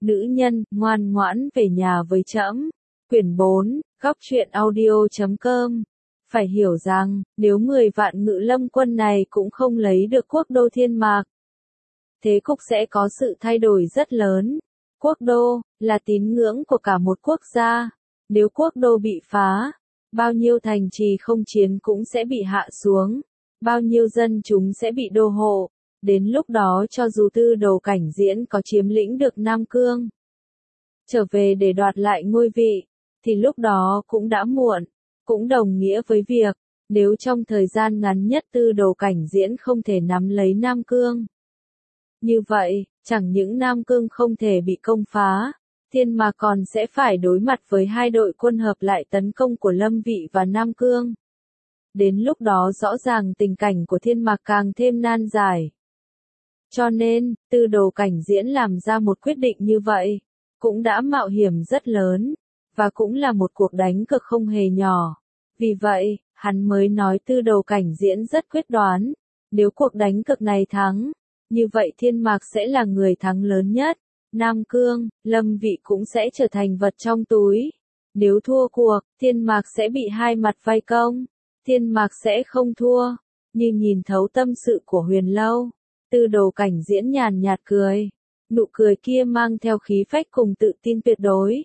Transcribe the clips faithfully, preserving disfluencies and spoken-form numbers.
Nữ nhân, ngoan ngoãn về nhà với trẫm. Quyển bốn, góc truyện audio chấm com. Phải hiểu rằng, nếu mười vạn ngự lâm quân này cũng không lấy được quốc đô Thiên Mạc, thế cục sẽ có sự thay đổi rất lớn. Quốc đô, là tín ngưỡng của cả một quốc gia. Nếu quốc đô bị phá, bao nhiêu thành trì không chiến cũng sẽ bị hạ xuống. Bao nhiêu dân chúng sẽ bị đô hộ. Đến lúc đó cho dù Tư Đồ Cảnh Diễn có chiếm lĩnh được Nam Cương, trở về để đoạt lại ngôi vị, thì lúc đó cũng đã muộn. Cũng đồng nghĩa với việc, nếu trong thời gian ngắn nhất Tư Đồ Cảnh Diễn không thể nắm lấy Nam Cương, như vậy, chẳng những Nam Cương không thể bị công phá, Thiên Mạc còn sẽ phải đối mặt với hai đội quân hợp lại tấn công của Lâm Vị và Nam Cương. Đến lúc đó rõ ràng tình cảnh của Thiên Mạc càng thêm nan giải. Cho nên, Tư Đồ Cảnh Diễn làm ra một quyết định như vậy, cũng đã mạo hiểm rất lớn, và cũng là một cuộc đánh cược không hề nhỏ. Vì vậy, hắn mới nói Tư Đồ Cảnh Diễn rất quyết đoán, nếu cuộc đánh cược này thắng, như vậy Thiên Mạc sẽ là người thắng lớn nhất. Nam Cương, Lâm Vị cũng sẽ trở thành vật trong túi. Nếu thua cuộc, Thiên Mạc sẽ bị hai mặt vây công. Thiên Mạc sẽ không thua. Như nhìn thấu tâm sự của Huyền Lâu, Tư Đồ Cảnh Diễn nhàn nhạt cười. Nụ cười kia mang theo khí phách cùng tự tin tuyệt đối.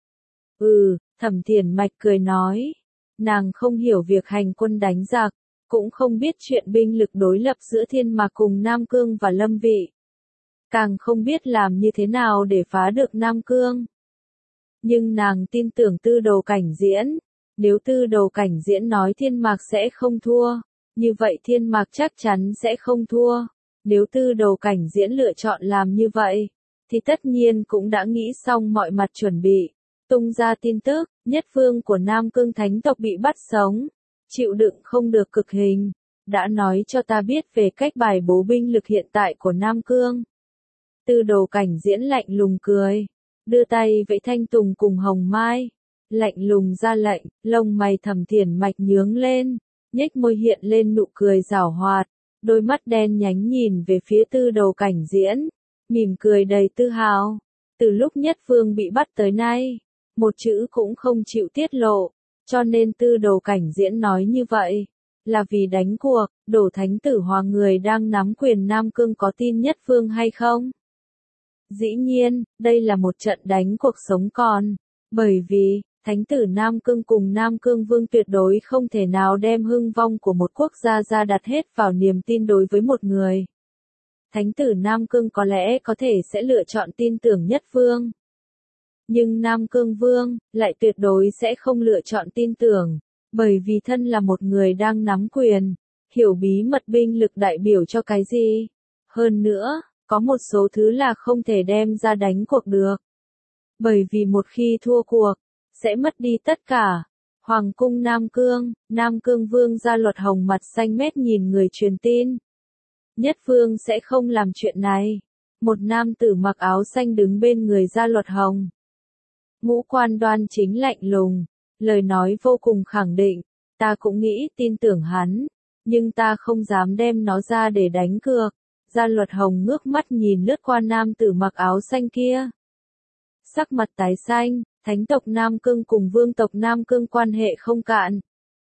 Ừ, Thẩm Thiển Mạch cười nói. Nàng không hiểu việc hành quân đánh giặc, cũng không biết chuyện binh lực đối lập giữa Thiên Mạc cùng Nam Cương và Lâm Vị. Càng không biết làm như thế nào để phá được Nam Cương. Nhưng nàng tin tưởng Tư Đồ Cảnh Diễn. Nếu Tư Đồ Cảnh Diễn nói Thiên Mạc sẽ không thua, như vậy Thiên Mạc chắc chắn sẽ không thua. Nếu Tư Đồ Cảnh Diễn lựa chọn làm như vậy, thì tất nhiên cũng đã nghĩ xong mọi mặt chuẩn bị. Tung ra tin tức, nhất vương của Nam Cương thánh tộc bị bắt sống, chịu đựng không được cực hình, đã nói cho ta biết về cách bài bố binh lực hiện tại của Nam Cương. Tư Đồ Cảnh Diễn lạnh lùng cười, đưa tay vẫy thanh tùng cùng hồng mai, lạnh lùng ra lệnh, lông mày Thẩm Thiển Mạch nhướng lên, nhếch môi hiện lên nụ cười giảo hoạt, đôi mắt đen nhánh nhìn về phía Tư Đồ Cảnh Diễn, mỉm cười đầy tự hào. Từ lúc nhất vương bị bắt tới nay, một chữ cũng không chịu tiết lộ, cho nên Tư Đồ Cảnh Diễn nói như vậy, là vì đánh cuộc, đổ thánh tử Hoàng người đang nắm quyền Nam Cương có tin nhất vương hay không? Dĩ nhiên, đây là một trận đánh cuộc sống còn, bởi vì, thánh tử Nam Cương cùng Nam Cương vương tuyệt đối không thể nào đem hưng vong của một quốc gia ra đặt hết vào niềm tin đối với một người. Thánh tử Nam Cương có lẽ có thể sẽ lựa chọn tin tưởng nhất vương. Nhưng Nam Cương vương, lại tuyệt đối sẽ không lựa chọn tin tưởng, bởi vì thân là một người đang nắm quyền, hiểu bí mật binh lực đại biểu cho cái gì. Hơn nữa, có một số thứ là không thể đem ra đánh cuộc được. Bởi vì một khi thua cuộc, sẽ mất đi tất cả. Hoàng cung Nam Cương, Nam Cương vương Gia Luật Hồng mặt xanh mét nhìn người truyền tin. Nhất vương sẽ không làm chuyện này. Một nam tử mặc áo xanh đứng bên người Gia Luật Hồng. Ngũ quan đoan chính lạnh lùng, lời nói vô cùng khẳng định, ta cũng nghĩ tin tưởng hắn, nhưng ta không dám đem nó ra để đánh cược. Gia Luật Hồng ngước mắt nhìn lướt qua nam tử mặc áo xanh kia. Sắc mặt tái xanh, thánh tộc Nam Cương cùng vương tộc Nam Cương quan hệ không cạn.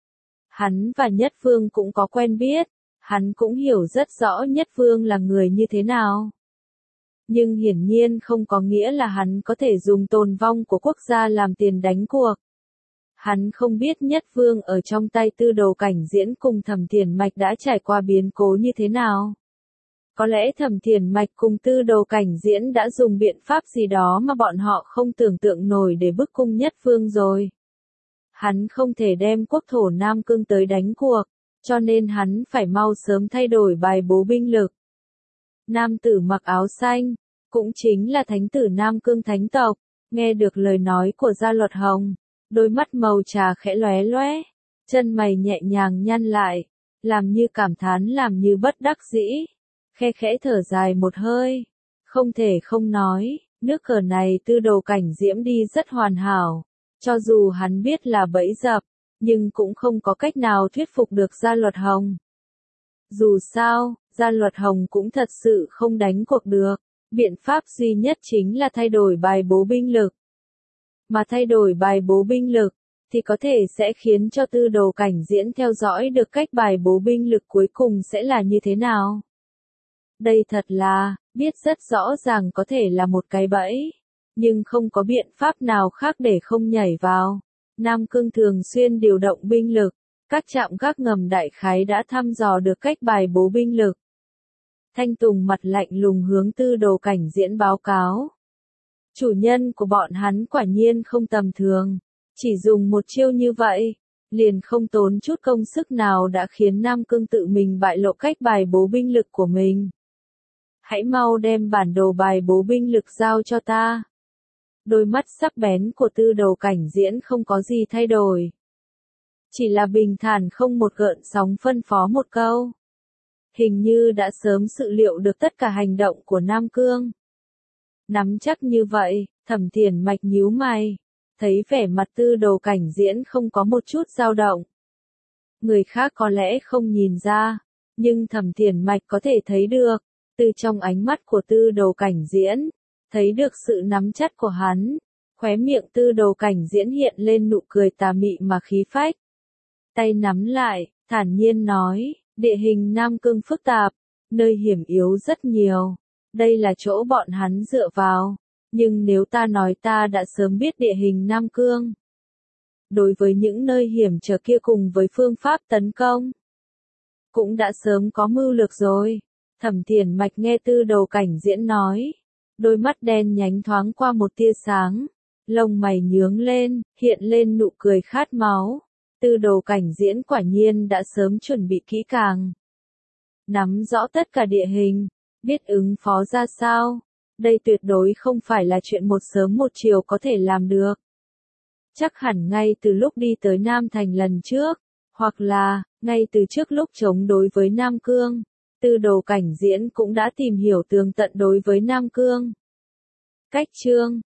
Hắn và Nhất Vương cũng có quen biết, hắn cũng hiểu rất rõ Nhất Vương là người như thế nào. Nhưng hiển nhiên không có nghĩa là hắn có thể dùng tồn vong của quốc gia làm tiền đánh cuộc. Hắn không biết Nhất Vương ở trong tay Tư Đồ Cảnh Diễn cùng Thẩm Thiển Mạch đã trải qua biến cố như thế nào. Có lẽ Thẩm Thiển Mạch cùng Tư Đồ Cảnh Diễn đã dùng biện pháp gì đó mà bọn họ không tưởng tượng nổi để bức cung Nhất Vương rồi. Hắn không thể đem quốc thổ Nam Cương tới đánh cuộc, cho nên hắn phải mau sớm thay đổi bài bố binh lực. Nam tử mặc áo xanh, cũng chính là thánh tử Nam Cương thánh tộc, nghe được lời nói của Gia Luật Hồng, đôi mắt màu trà khẽ lóe lóe, chân mày nhẹ nhàng nhăn lại, làm như cảm thán làm như bất đắc dĩ. Khe khẽ thở dài một hơi, không thể không nói, nước cờ này Tư Đồ Cảnh Diễn đi rất hoàn hảo, cho dù hắn biết là bẫy dập, nhưng cũng không có cách nào thuyết phục được Gia Luật Hồng. Dù sao, Gia Luật Hồng cũng thật sự không đánh cuộc được, Biện pháp duy nhất chính là thay đổi bài bố binh lực. Mà thay đổi bài bố binh lực, thì có thể sẽ khiến cho tư đồ cảnh diễn theo dõi được cách bài bố binh lực cuối cùng sẽ là như thế nào. Đây thật là, biết rất rõ ràng có thể là một cái bẫy, nhưng không có biện pháp nào khác để không nhảy vào. Nam Cương thường xuyên điều động binh lực, các trạm gác ngầm đại khái đã thăm dò được cách bài bố binh lực. Thanh Tùng mặt lạnh lùng hướng tư đồ cảnh diễn báo cáo. Chủ nhân của bọn hắn quả nhiên không tầm thường, chỉ dùng một chiêu như vậy, liền không tốn chút công sức nào đã khiến Nam Cương tự mình bại lộ cách bài bố binh lực của mình. Hãy mau đem bản đồ bài bố binh lực giao cho ta. Đôi mắt sắc bén của tư đồ cảnh diễn không có gì thay đổi. Chỉ là bình thản không một gợn sóng phân phó một câu. Hình như đã sớm dự liệu được tất cả hành động của Nam Cương. Nắm chắc như vậy, Thẩm Thiền Mạch nhíu mày, thấy vẻ mặt tư đồ cảnh diễn không có một chút dao động. Người khác có lẽ không nhìn ra, nhưng Thẩm Thiền Mạch có thể thấy được, từ trong ánh mắt của tư đồ cảnh diễn, thấy được sự nắm chắc của hắn, khóe miệng tư đồ cảnh diễn hiện lên nụ cười tà mị mà khí phách. Tay nắm lại, thản nhiên nói, địa hình Nam Cương phức tạp, nơi hiểm yếu rất nhiều, đây là chỗ bọn hắn dựa vào, nhưng nếu ta nói ta đã sớm biết địa hình Nam Cương. Đối với những nơi hiểm trở kia cùng với phương pháp tấn công, cũng đã sớm có mưu lược rồi. Thẩm Thiền Mạch nghe tư đồ cảnh diễn nói, đôi mắt đen nhánh thoáng qua một tia sáng, lông mày nhướng lên, hiện lên nụ cười khát máu. Tư đồ cảnh diễn quả nhiên đã sớm chuẩn bị kỹ càng. Nắm rõ tất cả địa hình, biết ứng phó ra sao, đây tuyệt đối không phải là chuyện một sớm một chiều có thể làm được. Chắc hẳn ngay từ lúc đi tới Nam Thành lần trước, hoặc là, ngay từ trước lúc chống đối với Nam Cương, tư đồ cảnh diễn cũng đã tìm hiểu tường tận đối với Nam Cương. Cách chương